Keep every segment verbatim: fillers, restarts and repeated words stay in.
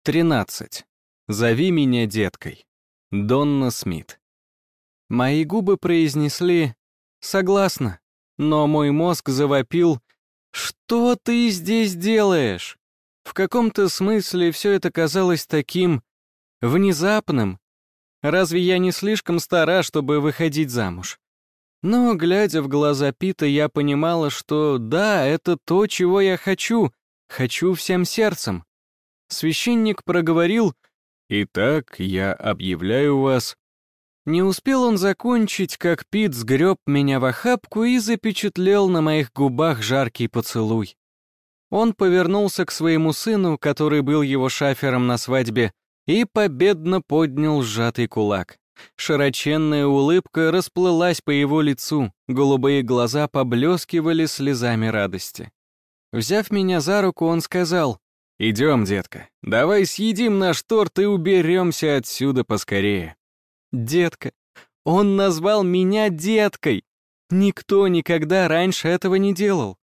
тринадцать. Зови меня деткой. Донна Смит. Мои губы произнесли «согласна», но мой мозг завопил «что ты здесь делаешь?». В каком-то смысле все это казалось таким внезапным. Разве я не слишком стара, чтобы выходить замуж? Но, глядя в глаза Пита, я понимала, что да, это то, чего я хочу, хочу всем сердцем. Священник проговорил «Итак, я объявляю вас». Не успел он закончить, как Пит сгреб меня в охапку и запечатлел на моих губах жаркий поцелуй. Он повернулся к своему сыну, который был его шафером на свадьбе, и победно поднял сжатый кулак. Широченная улыбка расплылась по его лицу, голубые глаза поблескивали слезами радости. Взяв меня за руку, он сказал «Идем, детка, давай съедим наш торт и уберемся отсюда поскорее». Детка. Он назвал меня деткой. Никто никогда раньше этого не делал.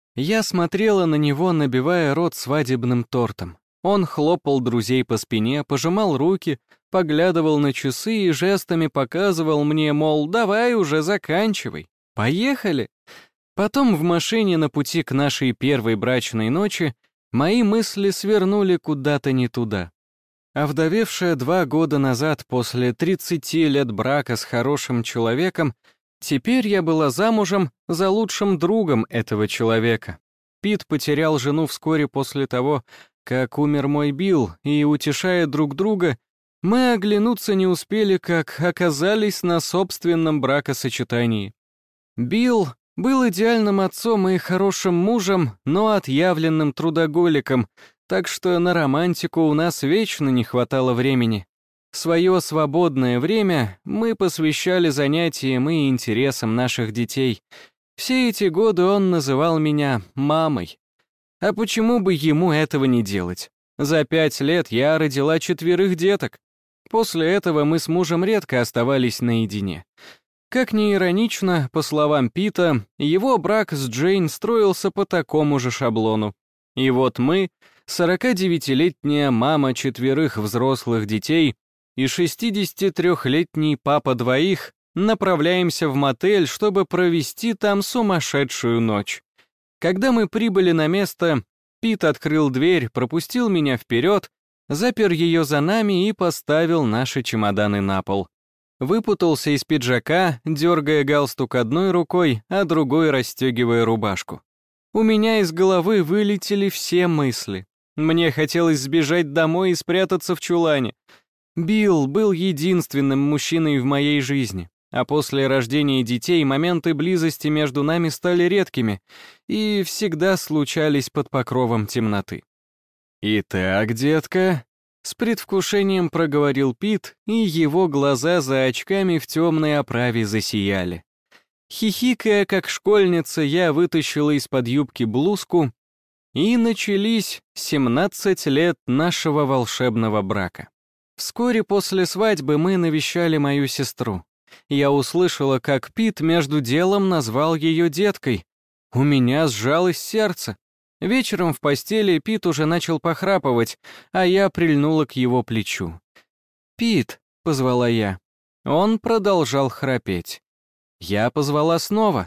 Я смотрела на него, набивая рот свадебным тортом. Он хлопал друзей по спине, пожимал руки, поглядывал на часы и жестами показывал мне, мол, давай уже заканчивай. Поехали. Потом в машине на пути к нашей первой брачной ночи мои мысли свернули куда-то не туда. Овдовевшая два года назад после тридцати лет брака с хорошим человеком, теперь я была замужем за лучшим другом этого человека. Пит потерял жену вскоре после того, как умер мой Билл, и, утешая друг друга, мы оглянуться не успели, как оказались на собственном бракосочетании. Билл был идеальным отцом и хорошим мужем, но отъявленным трудоголиком, так что на романтику у нас вечно не хватало времени. Свое свободное время мы посвящали занятиям и интересам наших детей. Все эти годы он называл меня мамой. А почему бы ему этого не делать? За пять лет я родила четверых деток. После этого мы с мужем редко оставались наедине. Как ни иронично, по словам Пита, его брак с Джейн строился по такому же шаблону. И вот мы, сорокадевятилетняя мама четверых взрослых детей и шестидесятитрёхлетний папа двоих, направляемся в мотель, чтобы провести там сумасшедшую ночь. Когда мы прибыли на место, Пит открыл дверь, пропустил меня вперед, запер ее за нами и поставил наши чемоданы на пол. Выпутался из пиджака, дергая галстук одной рукой, а другой расстегивая рубашку. У меня из головы вылетели все мысли. Мне хотелось сбежать домой и спрятаться в чулане. Билл был единственным мужчиной в моей жизни, а после рождения детей моменты близости между нами стали редкими и всегда случались под покровом темноты. «Итак, детка», — с предвкушением проговорил Пит, и его глаза за очками в темной оправе засияли. Хихикая, как школьница, я вытащила из-под юбки блузку, и начались семнадцать лет нашего волшебного брака. Вскоре после свадьбы мы навещали мою сестру. Я услышала, как Пит между делом назвал ее деткой. У меня сжалось сердце. Вечером в постели Пит уже начал похрапывать, а я прильнула к его плечу. «Пит», — позвала я. Он продолжал храпеть. Я позвала снова.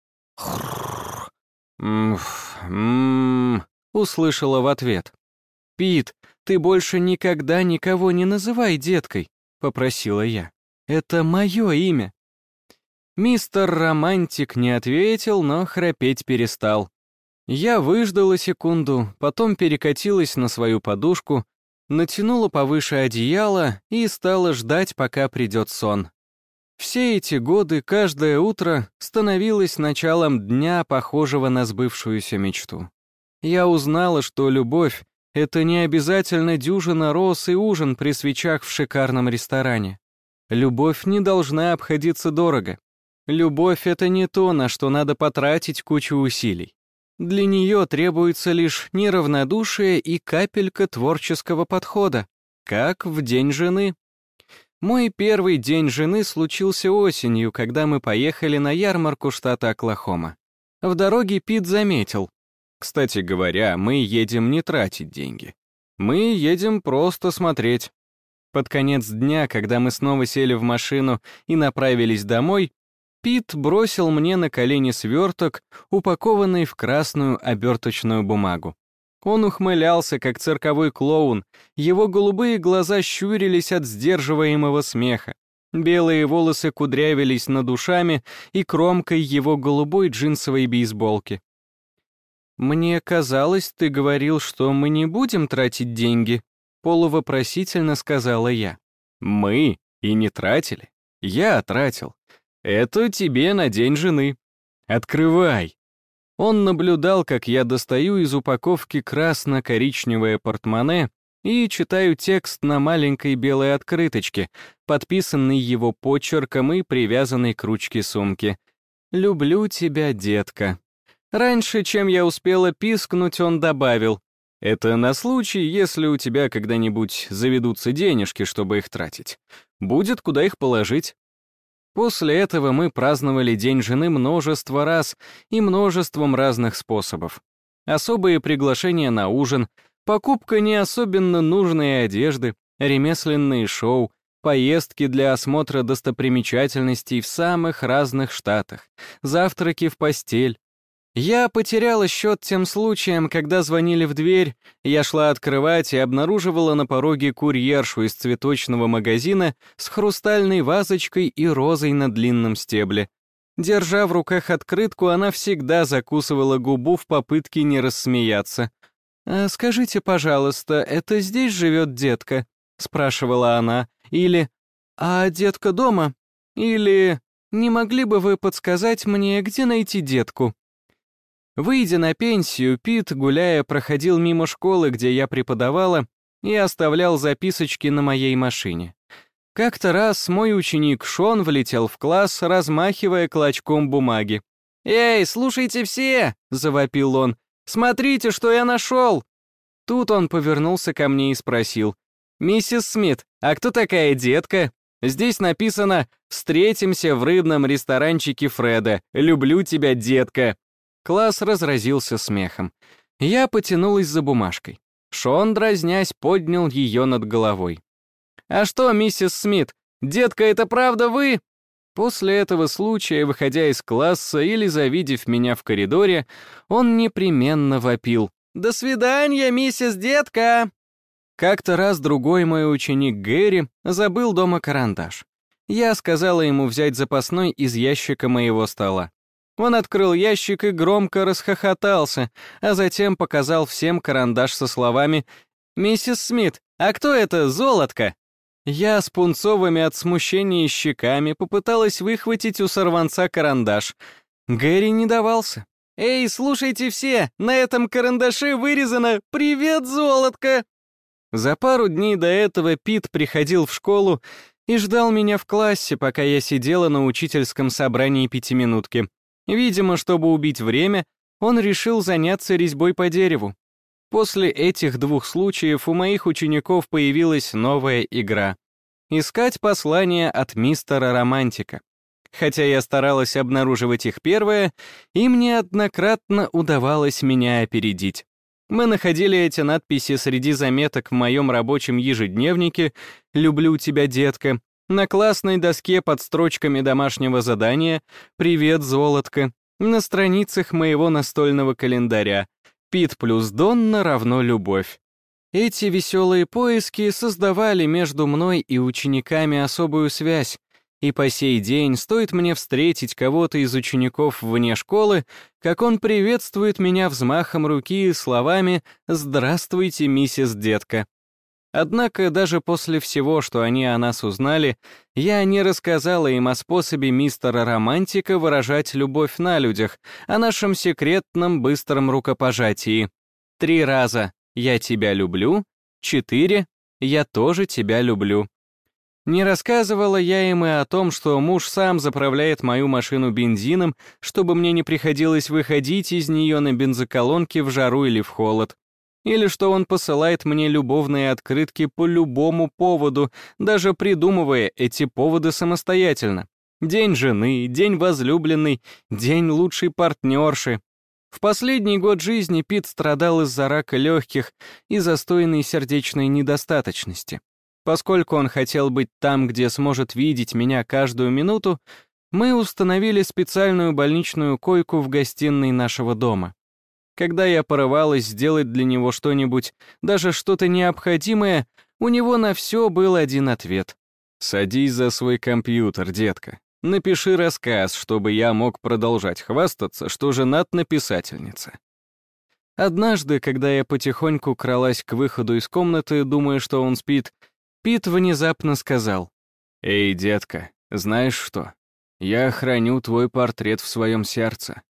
«Мф-мф», услышала в ответ. «Пит, ты больше никогда никого не называй деткой», — попросила я. «Это мое имя». Мистер Романтик не ответил, но храпеть перестал. Я выждала секунду, потом перекатилась на свою подушку, натянула повыше одеяло и стала ждать, пока придет сон. Все эти годы каждое утро становилось началом дня, похожего на сбывшуюся мечту. Я узнала, что любовь — это не обязательно дюжина роз и ужин при свечах в шикарном ресторане. Любовь не должна обходиться дорого. Любовь — это не то, на что надо потратить кучу усилий. Для нее требуется лишь неравнодушие и капелька творческого подхода, как в День жены. Мой первый день жены случился осенью, когда мы поехали на ярмарку штата Оклахома. В дороге Пит заметил. Кстати говоря, мы едем не тратить деньги. Мы едем просто смотреть. Под конец дня, когда мы снова сели в машину и направились домой, Пит бросил мне на колени сверток, упакованный в красную оберточную бумагу. Он ухмылялся, как цирковой клоун, его голубые глаза щурились от сдерживаемого смеха. Белые волосы кудрявились над ушами и кромкой его голубой джинсовой бейсболки. «Мне казалось, ты говорил, что мы не будем тратить деньги», — полувопросительно сказала я. «Мы и не тратили. Я тратил. Это тебе на день жены. Открывай». Он наблюдал, как я достаю из упаковки красно-коричневое портмоне и читаю текст на маленькой белой открыточке, подписанный его почерком и привязанный к ручке сумки. «Люблю тебя, детка». Раньше, чем я успела пискнуть, он добавил: «Это на случай, если у тебя когда-нибудь заведутся денежки, чтобы их тратить. Будет куда их положить». После этого мы праздновали День жены множество раз и множеством разных способов. Особые приглашения на ужин, покупка не особенно нужной одежды, ремесленные шоу, поездки для осмотра достопримечательностей в самых разных штатах, завтраки в постель. Я потеряла счет тем случаям, когда звонили в дверь, я шла открывать и обнаруживала на пороге курьершу из цветочного магазина с хрустальной вазочкой и розой на длинном стебле. Держа в руках открытку, она всегда закусывала губу в попытке не рассмеяться. «А скажите, пожалуйста, это здесь живет детка?» — спрашивала она. Или «А детка дома?» Или «Не могли бы вы подсказать мне, где найти детку?» Выйдя на пенсию, Пит, гуляя, проходил мимо школы, где я преподавала, и оставлял записочки на моей машине. Как-то раз мой ученик Шон влетел в класс, размахивая клочком бумаги. «Эй, слушайте все!» — завопил он. «Смотрите, что я нашел!» Тут он повернулся ко мне и спросил: «Миссис Смит, а кто такая детка? Здесь написано «Встретимся в рыбном ресторанчике Фреда. Люблю тебя, детка». Класс разразился смехом. Я потянулась за бумажкой. Шон, дразнясь, поднял ее над головой. «А что, миссис Смит, детка, это правда вы?» После этого случая, выходя из класса или завидев меня в коридоре, он непременно вопил: «До свидания, миссис Детка!» Как-то раз другой мой ученик Гэри забыл дома карандаш. Я сказала ему взять запасной из ящика моего стола. Он открыл ящик и громко расхохотался, а затем показал всем карандаш со словами: «Миссис Смит, а кто это, золотко?» Я с пунцовыми от смущения щеками попыталась выхватить у сорванца карандаш. Гэри не давался. «Эй, слушайте все, на этом карандаше вырезано «Привет, золотко!»» За пару дней до этого Пит приходил в школу и ждал меня в классе, пока я сидела на учительском собрании пятиминутки. Видимо, чтобы убить время, он решил заняться резьбой по дереву. После этих двух случаев у моих учеников появилась новая игра — искать послания от мистера Романтика. Хотя я старалась обнаруживать их первое, им неоднократно удавалось меня опередить. Мы находили эти надписи среди заметок в моем рабочем ежедневнике «Люблю тебя, детка», на классной доске под строчками домашнего задания «Привет, золотко», на страницах моего настольного календаря «Пит плюс Донна равно любовь». Эти веселые поиски создавали между мной и учениками особую связь, и по сей день стоит мне встретить кого-то из учеников вне школы, как он приветствует меня взмахом руки и словами «Здравствуйте, миссис Детка». Однако даже после всего, что они о нас узнали, я не рассказала им о способе мистера Романтика выражать любовь на людях, о нашем секретном быстром рукопожатии. Три раза «Я тебя люблю», четыре «Я тоже тебя люблю». Не рассказывала я им и о том, что муж сам заправляет мою машину бензином, чтобы мне не приходилось выходить из нее на бензоколонке в жару или в холод. Или что он посылает мне любовные открытки по любому поводу, даже придумывая эти поводы самостоятельно. День жены, день возлюбленной, день лучшей партнерши. В последний год жизни Пит страдал из-за рака легких и застойной сердечной недостаточности. Поскольку он хотел быть там, где сможет видеть меня каждую минуту, мы установили специальную больничную койку в гостиной нашего дома. Когда я порывалась сделать для него что-нибудь, даже что-то необходимое, у него на все был один ответ. «Садись за свой компьютер, детка. Напиши рассказ, чтобы я мог продолжать хвастаться, что женат на писательнице». Однажды, когда я потихоньку кралась к выходу из комнаты, думая, что он спит, Пит внезапно сказал: «Эй, детка, знаешь что? Я храню твой портрет в своем сердце».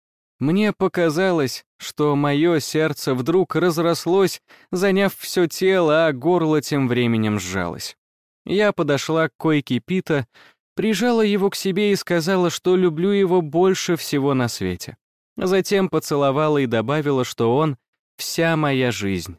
Мне показалось, что мое сердце вдруг разрослось, заняв все тело, а горло тем временем сжалось. Я подошла к койке Пита, прижала его к себе и сказала, что люблю его больше всего на свете. Затем поцеловала и добавила, что он — вся моя жизнь.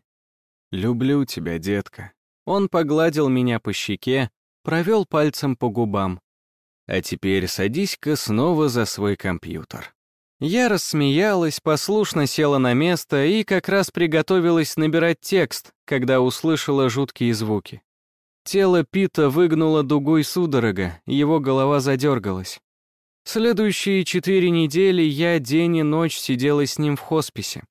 «Люблю тебя, детка». Он погладил меня по щеке, провел пальцем по губам. «А теперь садись-ка снова за свой компьютер». Я рассмеялась, послушно села на место и как раз приготовилась набирать текст, когда услышала жуткие звуки. Тело Пита выгнуло дугой судорога, его голова задергалась. Следующие четыре недели я день и ночь сидела с ним в хосписе.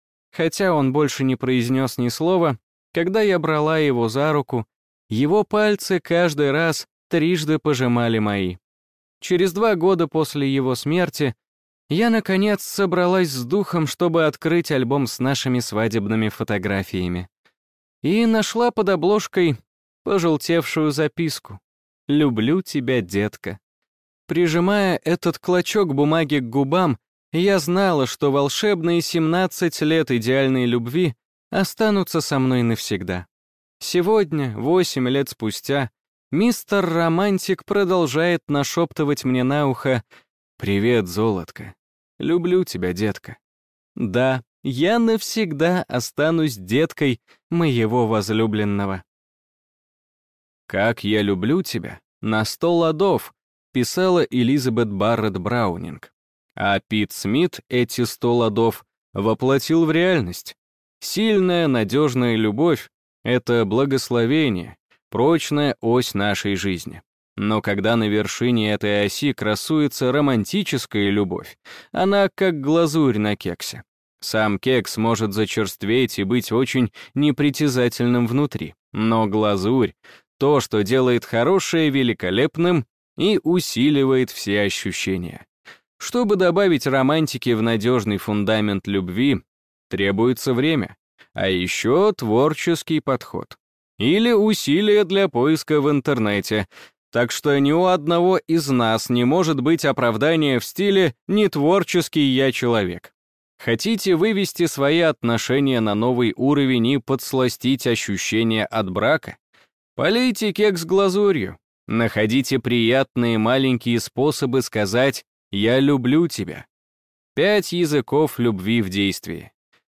Хотя он больше не произнес ни слова, когда я брала его за руку, его пальцы каждый раз трижды пожимали мои. Через два года после его смерти я, наконец, собралась с духом, чтобы открыть альбом с нашими свадебными фотографиями. И нашла под обложкой пожелтевшую записку: «Люблю тебя, детка». Прижимая этот клочок бумаги к губам, я знала, что волшебные семнадцать лет идеальной любви останутся со мной навсегда. Сегодня, восемь лет спустя, мистер Романтик продолжает нашептывать мне на ухо: «Привет, золотко. Люблю тебя, детка». Да, я навсегда останусь деткой моего возлюбленного. «Как я люблю тебя» на сто ладов писала Элизабет Барретт Браунинг. А Пит Смит эти сто ладов воплотил в реальность. Сильная, надежная любовь — это благословение, прочная ось нашей жизни. Но когда на вершине этой оси красуется романтическая любовь, она как глазурь на кексе. Сам кекс может зачерстветь и быть очень непритязательным внутри, но глазурь — то, что делает хорошее великолепным и усиливает все ощущения. Чтобы добавить романтики в надежный фундамент любви, требуется время, а еще творческий подход. Или усилия для поиска в интернете. Так что ни у одного из нас не может быть оправдания в стиле «нетворческий я человек». Хотите вывести свои отношения на новый уровень и подсластить ощущения от брака? Полейте кекс глазурью. Находите приятные маленькие способы сказать «я люблю тебя». Пять языков любви в действии.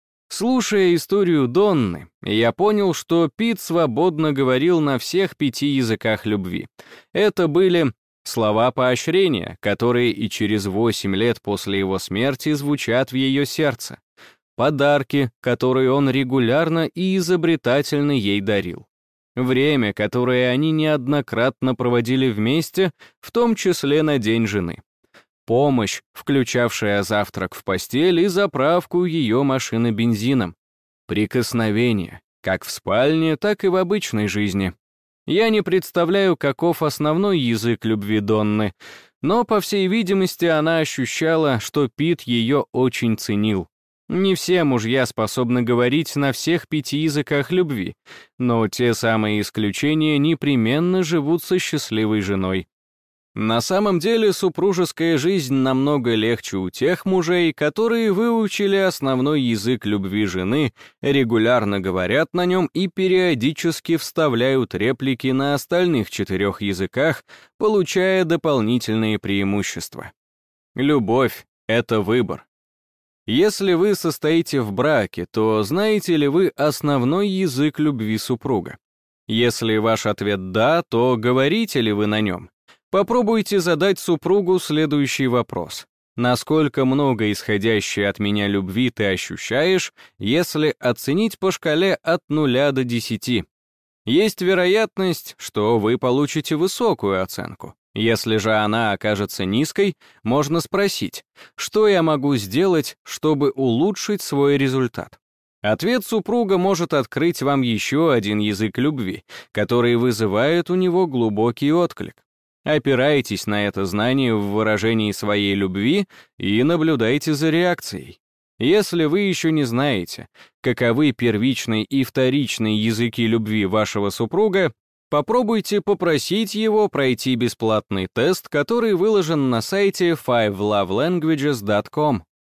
Слушая историю Донны, я понял, что Пит свободно говорил на всех пяти языках любви. Это были слова поощрения, которые и через восемь лет после его смерти звучат в ее сердце. Подарки, которые он регулярно и изобретательно ей дарил. Время, которое они неоднократно проводили вместе, в том числе на день жены. Помощь, включавшая завтрак в постель и заправку ее машины бензином. Прикосновение, как в спальне, так и в обычной жизни. Я не представляю, каков основной язык любви Донны, но, по всей видимости, она ощущала, что Пит ее очень ценил. Не все мужья способны говорить на всех пяти языках любви, но те самые исключения непременно живут со счастливой женой. На самом деле супружеская жизнь намного легче у тех мужей, которые выучили основной язык любви жены, регулярно говорят на нем и периодически вставляют реплики на остальных четырех языках, получая дополнительные преимущества. Любовь — это выбор. Если вы состоите в браке, то знаете ли вы основной язык любви супруга? Если ваш ответ «да», то говорите ли вы на нем? Попробуйте задать супругу следующий вопрос. насколько много исходящей от меня любви ты ощущаешь, если оценить по шкале от нуля до десяти. Есть вероятность, что вы получите высокую оценку. Если же она окажется низкой, можно спросить, что я могу сделать, чтобы улучшить свой результат. Ответ супруга может открыть вам еще один язык любви, который вызывает у него глубокий отклик. Опирайтесь на это знание в выражении своей любви и наблюдайте за реакцией. Если вы еще не знаете, каковы первичные и вторичные языки любви вашего супруга, попробуйте попросить его пройти бесплатный тест, который выложен на сайте five love languages dot com.